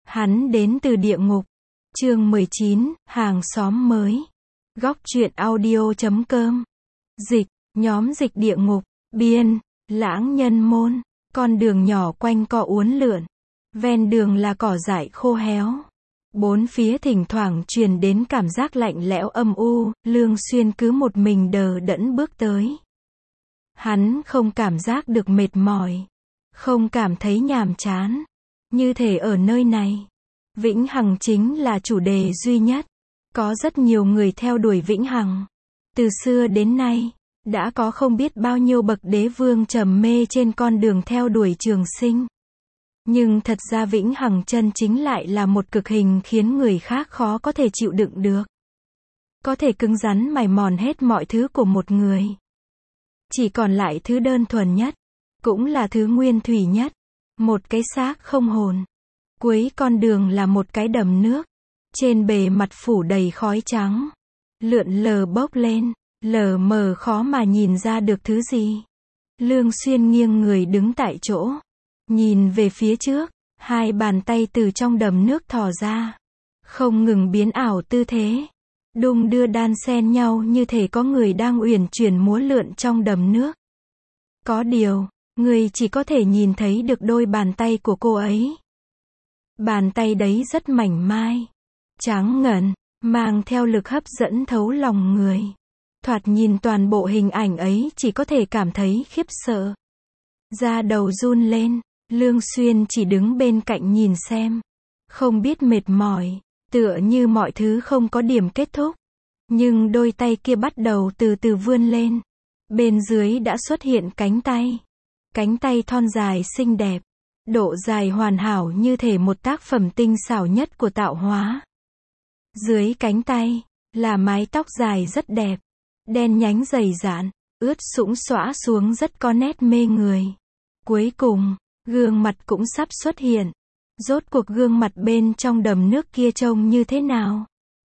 Hắn đến từ địa ngục. Chương 19, hàng xóm mới. Góc truyện audio.com. Dịch, nhóm dịch địa ngục, biên, Lãng Nhân Môn. Con đường nhỏ quanh co uốn lượn. Ven đường là cỏ dại khô héo. Bốn phía thỉnh thoảng truyền đến cảm giác lạnh lẽo âm u, Lương Xuyên cứ một mình đờ đẫn bước tới. Hắn không cảm giác được mệt mỏi, không cảm thấy nhàm chán. Như thể ở nơi này, vĩnh hằng chính là chủ đề duy nhất. Có rất nhiều người theo đuổi vĩnh hằng. Từ xưa đến nay, đã có không biết bao nhiêu bậc đế vương trầm mê trên con đường theo đuổi trường sinh. Nhưng thật ra vĩnh hằng chân chính lại là một cực hình khiến người khác khó có thể chịu đựng được. Có thể cứng rắn mài mòn hết mọi thứ của một người. Chỉ còn lại thứ đơn thuần nhất, cũng là thứ nguyên thủy nhất. Một cái xác không hồn. Cuối con đường là một cái đầm nước. Trên bề mặt phủ đầy khói trắng. Lượn lờ bốc lên, lờ mờ khó mà nhìn ra được thứ gì. Lương Xuyên nghiêng người đứng tại chỗ. Nhìn về phía trước, hai bàn tay từ trong đầm nước thò ra. Không ngừng biến ảo tư thế. Đung đưa đan xen nhau như thể có người đang uyển chuyển múa lượn trong đầm nước. Có điều, người chỉ có thể nhìn thấy được đôi bàn tay của cô ấy. Bàn tay đấy rất mảnh mai, trắng ngần, mang theo lực hấp dẫn thấu lòng người. Thoạt nhìn toàn bộ hình ảnh ấy chỉ có thể cảm thấy khiếp sợ. Da đầu run lên, Lương Xuyên chỉ đứng bên cạnh nhìn xem. Không biết mệt mỏi, tựa như mọi thứ không có điểm kết thúc. Nhưng đôi tay kia bắt đầu từ từ vươn lên. Bên dưới đã xuất hiện cánh tay. Cánh tay thon dài xinh đẹp. Độ dài hoàn hảo như thể một tác phẩm tinh xảo nhất của tạo hóa. Dưới cánh tay, là mái tóc dài rất đẹp. Đen nhánh dày dạn, ướt sũng xõa xuống rất có nét mê người. Cuối cùng, gương mặt cũng sắp xuất hiện. Rốt cuộc gương mặt bên trong đầm nước kia trông như thế nào?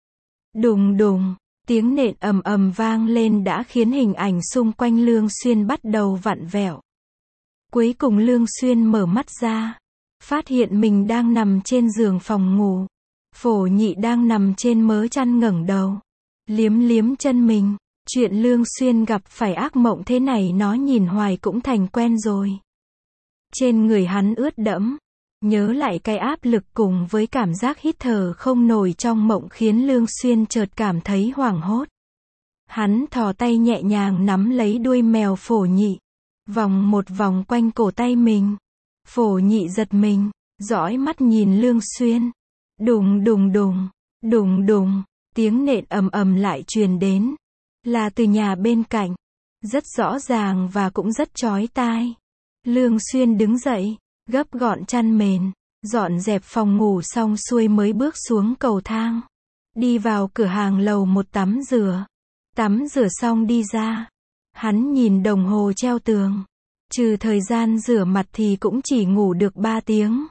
Đùng đùng, tiếng nện ầm ầm vang lên đã khiến hình ảnh xung quanh Lương Xuyên bắt đầu vặn vẹo. Cuối cùng Lương Xuyên mở mắt ra, phát hiện mình đang nằm trên giường phòng ngủ. Phổ Nhị đang nằm trên mớ chăn ngẩng đầu, liếm liếm chân mình. Chuyện Lương Xuyên gặp phải ác mộng thế này nó nhìn hoài cũng thành quen rồi. Trên người hắn ướt đẫm, nhớ lại cái áp lực cùng với cảm giác hít thở không nổi trong mộng khiến Lương Xuyên chợt cảm thấy hoảng hốt. Hắn thò tay nhẹ nhàng nắm lấy đuôi mèo Phổ Nhị, vòng một vòng quanh cổ tay mình. Phổ Nhị giật mình, dõi mắt nhìn Lương Xuyên. Đùng đùng đùng, đùng đùng, tiếng nện ầm ầm lại truyền đến. Là từ nhà bên cạnh. Rất rõ ràng và cũng rất chói tai. Lương Xuyên đứng dậy, gấp gọn chăn mền, dọn dẹp phòng ngủ xong xuôi mới bước xuống cầu thang. Đi vào cửa hàng lầu một tắm rửa. Tắm rửa xong đi ra. Hắn nhìn đồng hồ treo tường. Trừ thời gian rửa mặt thì cũng chỉ ngủ được 3 tiếng.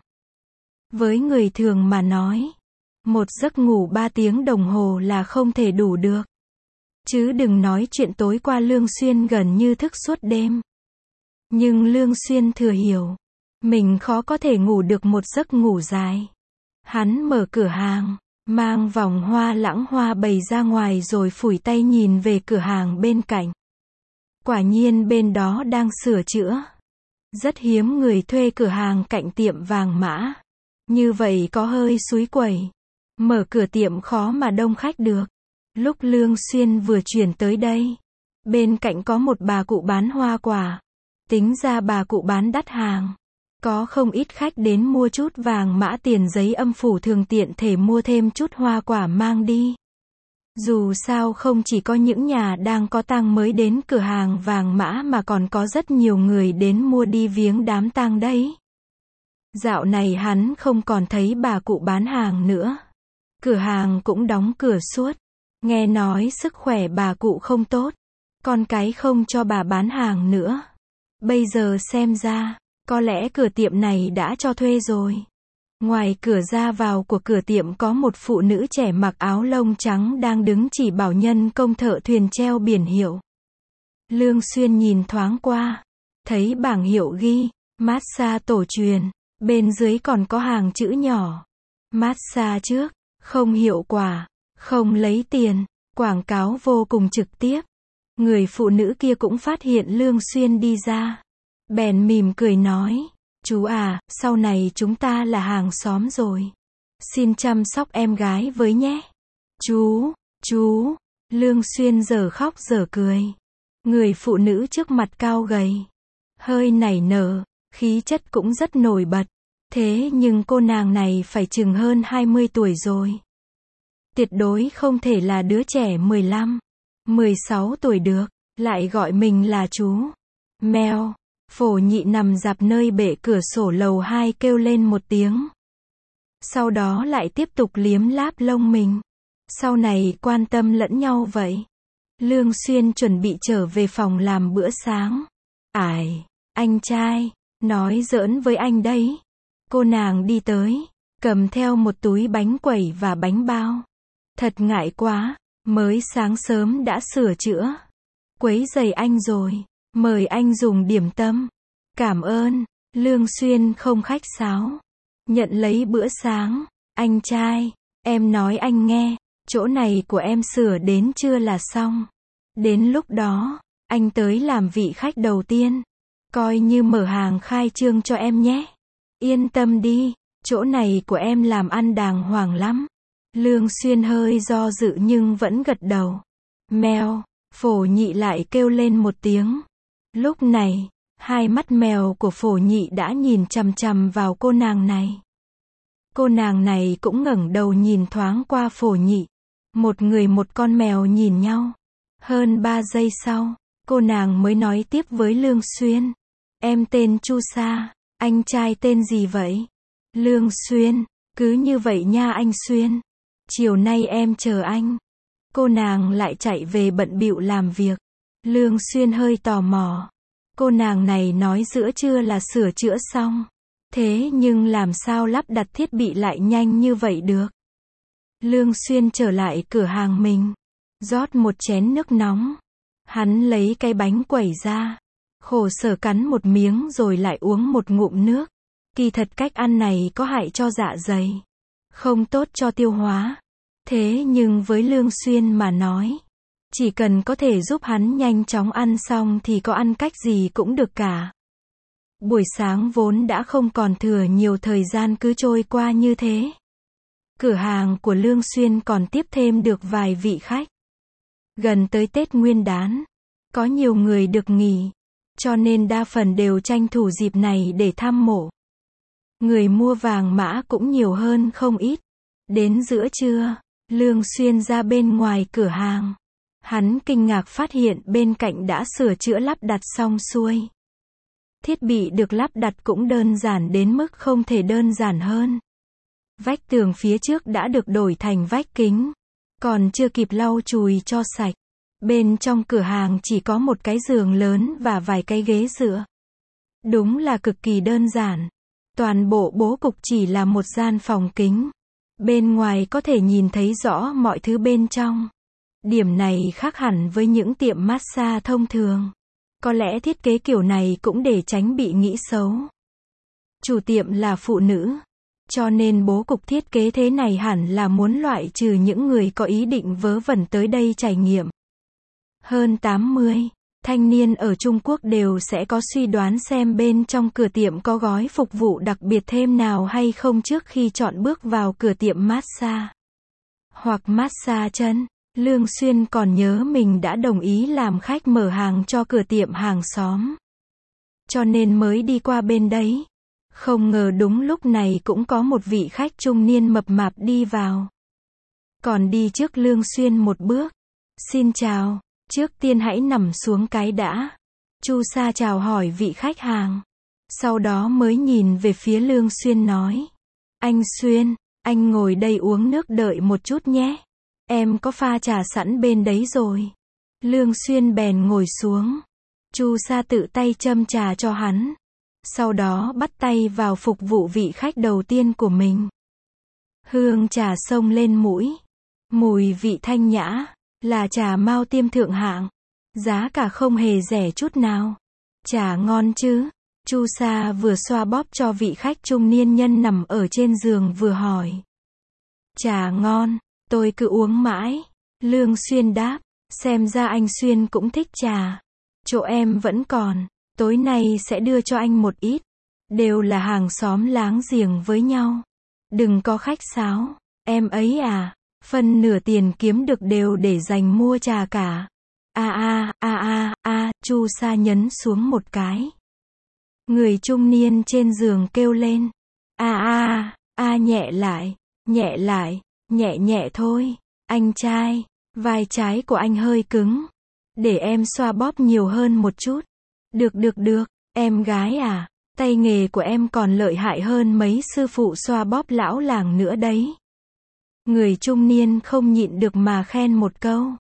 Với người thường mà nói, một giấc ngủ 3 tiếng đồng hồ là không thể đủ được. Chứ đừng nói chuyện tối qua Lương Xuyên gần như thức suốt đêm. Nhưng Lương Xuyên thừa hiểu, mình khó có thể ngủ được một giấc ngủ dài. Hắn mở cửa hàng, mang vòng hoa lãng hoa bày ra ngoài rồi phủi tay nhìn về cửa hàng bên cạnh. Quả nhiên bên đó đang sửa chữa. Rất hiếm người thuê cửa hàng cạnh tiệm vàng mã. Như vậy có hơi xúi quẩy. Mở cửa tiệm khó mà đông khách được. Lúc Lương Xuyên vừa chuyển tới đây, bên cạnh có một bà cụ bán hoa quả. Tính ra bà cụ bán đắt hàng. Có không ít khách đến mua chút vàng mã tiền giấy âm phủ thường tiện thể mua thêm chút hoa quả mang đi. Dù sao không chỉ có những nhà đang có tang mới đến cửa hàng vàng mã mà còn có rất nhiều người đến mua đi viếng đám tang đấy. Dạo này hắn không còn thấy bà cụ bán hàng nữa. Cửa hàng cũng đóng cửa suốt. Nghe nói sức khỏe bà cụ không tốt. Con cái không cho bà bán hàng nữa. Bây giờ xem ra, có lẽ cửa tiệm này đã cho thuê rồi. Ngoài cửa ra vào của cửa tiệm có một phụ nữ trẻ mặc áo lông trắng đang đứng chỉ bảo nhân công thợ thuyền treo biển hiệu. Lương Xuyên nhìn thoáng qua, thấy bảng hiệu ghi, massage tổ truyền, bên dưới còn có hàng chữ nhỏ. Massage trước, không hiệu quả, không lấy tiền, quảng cáo vô cùng trực tiếp. Người phụ nữ kia cũng phát hiện Lương Xuyên đi ra. Bèn mỉm cười nói, chú à, sau này chúng ta là hàng xóm rồi. Xin chăm sóc em gái với nhé. Chú, Lương Xuyên giờ khóc giờ cười. Người phụ nữ trước mặt cao gầy, hơi nảy nở, khí chất cũng rất nổi bật. Thế nhưng cô nàng này phải chừng hơn 20 tuổi rồi. Tuyệt đối không thể là đứa trẻ 15, 16 tuổi được, lại gọi mình là chú. Mèo, Phổ Nhị nằm dạp nơi bệ cửa sổ lầu 2 kêu lên một tiếng. Sau đó lại tiếp tục liếm láp lông mình. Sau này quan tâm lẫn nhau vậy. Lương Xuyên chuẩn bị trở về phòng làm bữa sáng. Ải, anh trai, nói giỡn với anh đấy. Cô nàng đi tới, cầm theo một túi bánh quẩy và bánh bao. Thật ngại quá, mới sáng sớm đã sửa chữa. Quấy rầy anh rồi, mời anh dùng điểm tâm. Cảm ơn, Lương Xuyên không khách sáo. Nhận lấy bữa sáng, anh trai, em nói anh nghe, chỗ này của em sửa đến chưa là xong. Đến lúc đó, anh tới làm vị khách đầu tiên. Coi như mở hàng khai trương cho em nhé. Yên tâm đi, chỗ này của em làm ăn đàng hoàng lắm. Lương Xuyên hơi do dự nhưng vẫn gật đầu. Mèo, Phổ Nhị lại kêu lên một tiếng. Lúc này, hai mắt mèo của Phổ Nhị đã nhìn chằm chằm vào cô nàng này. Cô nàng này cũng ngẩng đầu nhìn thoáng qua Phổ Nhị. Một người một con mèo nhìn nhau. Hơn 3 giây sau, cô nàng mới nói tiếp với Lương Xuyên. Em tên Chu Sa, anh trai tên gì vậy? Lương Xuyên, cứ như vậy nha anh Xuyên. Chiều nay em chờ anh. Cô nàng lại chạy về bận bịu làm việc. Lương Xuyên hơi tò mò. Cô nàng này nói giữa trưa là sửa chữa xong. Thế nhưng làm sao lắp đặt thiết bị lại nhanh như vậy được? Lương Xuyên trở lại cửa hàng mình. Rót một chén nước nóng. Hắn lấy cái bánh quẩy ra. Khổ sở cắn một miếng rồi lại uống một ngụm nước. Kỳ thật cách ăn này có hại cho dạ dày. Không tốt cho tiêu hóa. Thế nhưng với Lương Xuyên mà nói, chỉ cần có thể giúp hắn nhanh chóng ăn xong thì có ăn cách gì cũng được cả. Buổi sáng vốn đã không còn thừa nhiều thời gian cứ trôi qua như thế. Cửa hàng của Lương Xuyên còn tiếp thêm được vài vị khách. Gần tới Tết Nguyên đán, có nhiều người được nghỉ, cho nên đa phần đều tranh thủ dịp này để thăm mộ. Người mua vàng mã cũng nhiều hơn không ít. Đến giữa trưa, Lương Xuyên ra bên ngoài cửa hàng. Hắn kinh ngạc phát hiện bên cạnh đã sửa chữa lắp đặt xong xuôi. Thiết bị được lắp đặt cũng đơn giản đến mức không thể đơn giản hơn. Vách tường phía trước đã được đổi thành vách kính. Còn chưa kịp lau chùi cho sạch. Bên trong cửa hàng chỉ có một cái giường lớn và vài cái ghế dựa. Đúng là cực kỳ đơn giản. Toàn bộ bố cục chỉ là một gian phòng kính. Bên ngoài có thể nhìn thấy rõ mọi thứ bên trong. Điểm này khác hẳn với những tiệm massage thông thường. Có lẽ thiết kế kiểu này cũng để tránh bị nghĩ xấu. Chủ tiệm là phụ nữ. Cho nên bố cục thiết kế thế này hẳn là muốn loại trừ những người có ý định vớ vẩn tới đây trải nghiệm. Hơn 80 thanh niên ở Trung Quốc đều sẽ có suy đoán xem bên trong cửa tiệm có gói phục vụ đặc biệt thêm nào hay không trước khi chọn bước vào cửa tiệm massage. Hoặc massage chân. Lương Xuyên còn nhớ mình đã đồng ý làm khách mở hàng cho cửa tiệm hàng xóm. Cho nên mới đi qua bên đấy. Không ngờ đúng lúc này cũng có một vị khách trung niên mập mạp đi vào. Còn đi trước Lương Xuyên một bước. Xin chào, trước tiên hãy nằm xuống cái đã. Chu Sa chào hỏi vị khách hàng. Sau đó mới nhìn về phía Lương Xuyên nói. Anh Xuyên, anh ngồi đây uống nước đợi một chút nhé. Em có pha trà sẵn bên đấy rồi. Lương Xuyên bèn ngồi xuống. Chu Sa tự tay châm trà cho hắn. Sau đó bắt tay vào phục vụ vị khách đầu tiên của mình. Hương trà xông lên mũi. Mùi vị thanh nhã. Là trà Mao Tiêm thượng hạng. Giá cả không hề rẻ chút nào. Trà ngon chứ? Chu Sa vừa xoa bóp cho vị khách trung niên nhân nằm ở trên giường vừa hỏi. Trà ngon, tôi cứ uống mãi. Lương Xuyên đáp, xem ra anh Xuyên cũng thích trà. Chỗ em vẫn còn, tối nay sẽ đưa cho anh một ít. Đều là hàng xóm láng giềng với nhau. Đừng có khách sáo, em ấy à, phân nửa tiền kiếm được đều để dành mua trà cả. Chu Sa nhấn xuống một cái. Người trung niên trên giường kêu lên. Nhẹ lại, nhẹ thôi. Anh trai, vai trái của anh hơi cứng. Để em xoa bóp nhiều hơn một chút. Được, em gái à, tay nghề của em còn lợi hại hơn mấy sư phụ xoa bóp lão làng nữa đấy. Người trung niên không nhịn được mà khen một câu.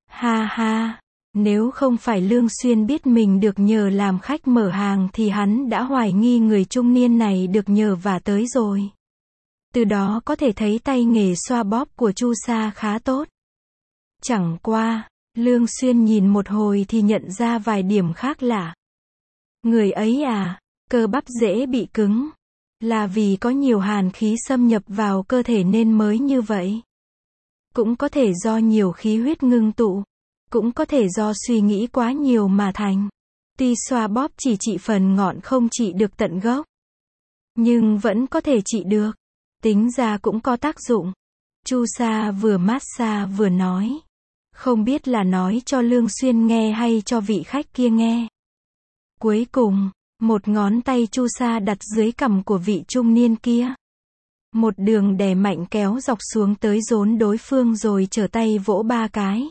Ha, nếu không phải Lương Xuyên biết mình được nhờ làm khách mở hàng thì hắn đã hoài nghi người trung niên này được nhờ vả tới rồi. Từ đó có thể thấy tay nghề xoa bóp của Chu Sa khá tốt. Chẳng qua, Lương Xuyên nhìn một hồi thì nhận ra vài điểm khác lạ. Người ấy à, cơ bắp dễ bị cứng. Là vì có nhiều hàn khí xâm nhập vào cơ thể nên mới như vậy. Cũng có thể do nhiều khí huyết ngưng tụ. Cũng có thể do suy nghĩ quá nhiều mà thành. Tuy xoa bóp chỉ trị phần ngọn không trị được tận gốc. Nhưng vẫn có thể trị được. Tính ra cũng có tác dụng. Chu Sa vừa massage vừa nói. Không biết là nói cho Lương Xuyên nghe hay cho vị khách kia nghe. Cuối cùng, một ngón tay Chu Sa đặt dưới cằm của vị trung niên kia. Một đường đè mạnh kéo dọc xuống tới rốn đối phương rồi trở tay vỗ 3 cái.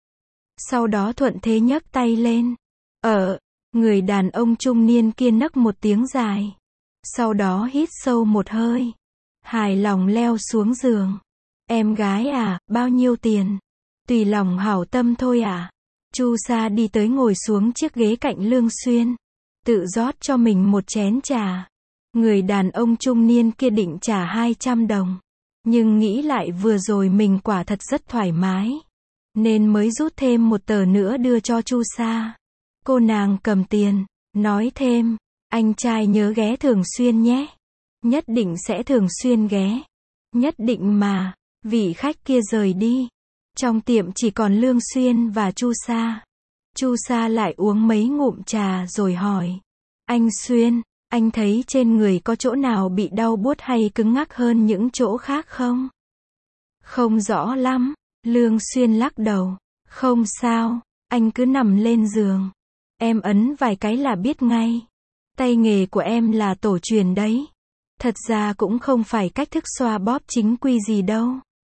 Sau đó thuận thế nhấc tay lên. Người đàn ông trung niên kia nấc một tiếng dài. Sau đó hít sâu một hơi. Hài lòng leo xuống giường. Em gái à, bao nhiêu tiền? Tùy lòng hảo tâm thôi à? Chu Sa đi tới ngồi xuống chiếc ghế cạnh Lương Xuyên. Tự rót cho mình một chén trà. Người đàn ông trung niên kia định trả 200 đồng. Nhưng nghĩ lại vừa rồi mình quả thật rất thoải mái. Nên mới rút thêm một tờ nữa đưa cho Chu Sa. Cô nàng cầm tiền, nói thêm. Anh trai nhớ ghé thường xuyên nhé. Nhất định sẽ thường xuyên ghé. Nhất định mà. Vị khách kia rời đi. Trong tiệm chỉ còn Lương Xuyên và Chu Sa. Chu Sa lại uống mấy ngụm trà rồi hỏi. Anh Xuyên, anh thấy trên người có chỗ nào bị đau buốt hay cứng ngắc hơn những chỗ khác không? Không rõ lắm. Lương Xuyên lắc đầu. Không sao, anh cứ nằm lên giường. Em ấn vài cái là biết ngay. Tay nghề của em là tổ truyền đấy. Thật ra cũng không phải cách thức xoa bóp chính quy gì đâu.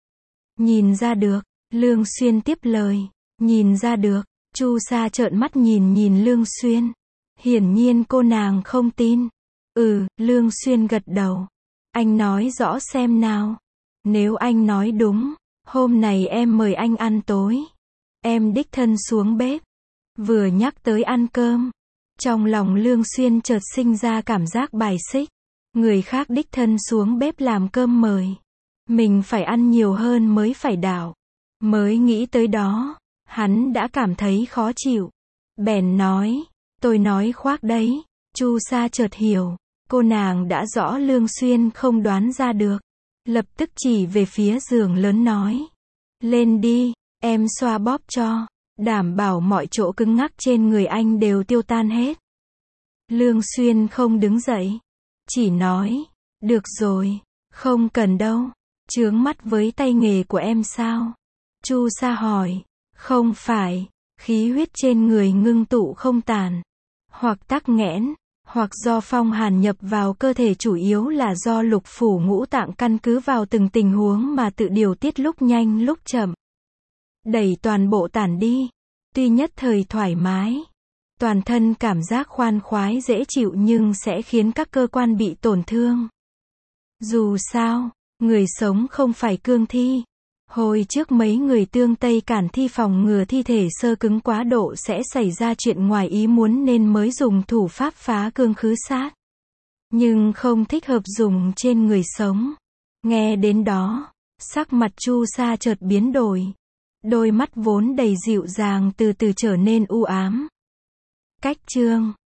Nhìn ra được. Lương Xuyên tiếp lời. Nhìn ra được. Chu Sa trợn mắt nhìn Lương Xuyên. Hiển nhiên cô nàng không tin. Lương Xuyên gật đầu. Anh nói rõ xem nào. Nếu anh nói đúng, hôm này em mời anh ăn tối. Em đích thân xuống bếp. Vừa nhắc tới ăn cơm, trong lòng Lương Xuyên chợt sinh ra cảm giác bài xích. Người khác đích thân xuống bếp làm cơm mời. Mình phải ăn nhiều hơn mới phải đảo. Mới nghĩ tới đó, hắn đã cảm thấy khó chịu. Bèn nói, tôi nói khoác đấy. Chu Sa chợt hiểu, cô nàng đã rõ Lương Xuyên không đoán ra được. Lập tức chỉ về phía giường lớn nói. Lên đi, em xoa bóp cho. Đảm bảo mọi chỗ cứng ngắc trên người anh đều tiêu tan hết. Lương Xuyên không đứng dậy. Chỉ nói, được rồi, không cần đâu. Chướng mắt với tay nghề của em sao? Chu Sa hỏi. Không phải, khí huyết trên người ngưng tụ không tàn. Hoặc tắc nghẽn, hoặc do phong hàn nhập vào cơ thể, chủ yếu là do lục phủ ngũ tạng căn cứ vào từng tình huống mà tự điều tiết lúc nhanh lúc chậm. Đẩy toàn bộ tản đi. Tuy nhất thời thoải mái, toàn thân cảm giác khoan khoái dễ chịu nhưng sẽ khiến các cơ quan bị tổn thương. Dù sao, người sống không phải cương thi. Hồi trước mấy người tương Tây cản thi phòng ngừa thi thể sơ cứng quá độ sẽ xảy ra chuyện ngoài ý muốn nên mới dùng thủ pháp phá cương khứ sát. Nhưng không thích hợp dùng trên người sống. Nghe đến đó, sắc mặt Chu Sa chợt biến đổi. Đôi mắt vốn đầy dịu dàng từ từ trở nên u ám. Cách chương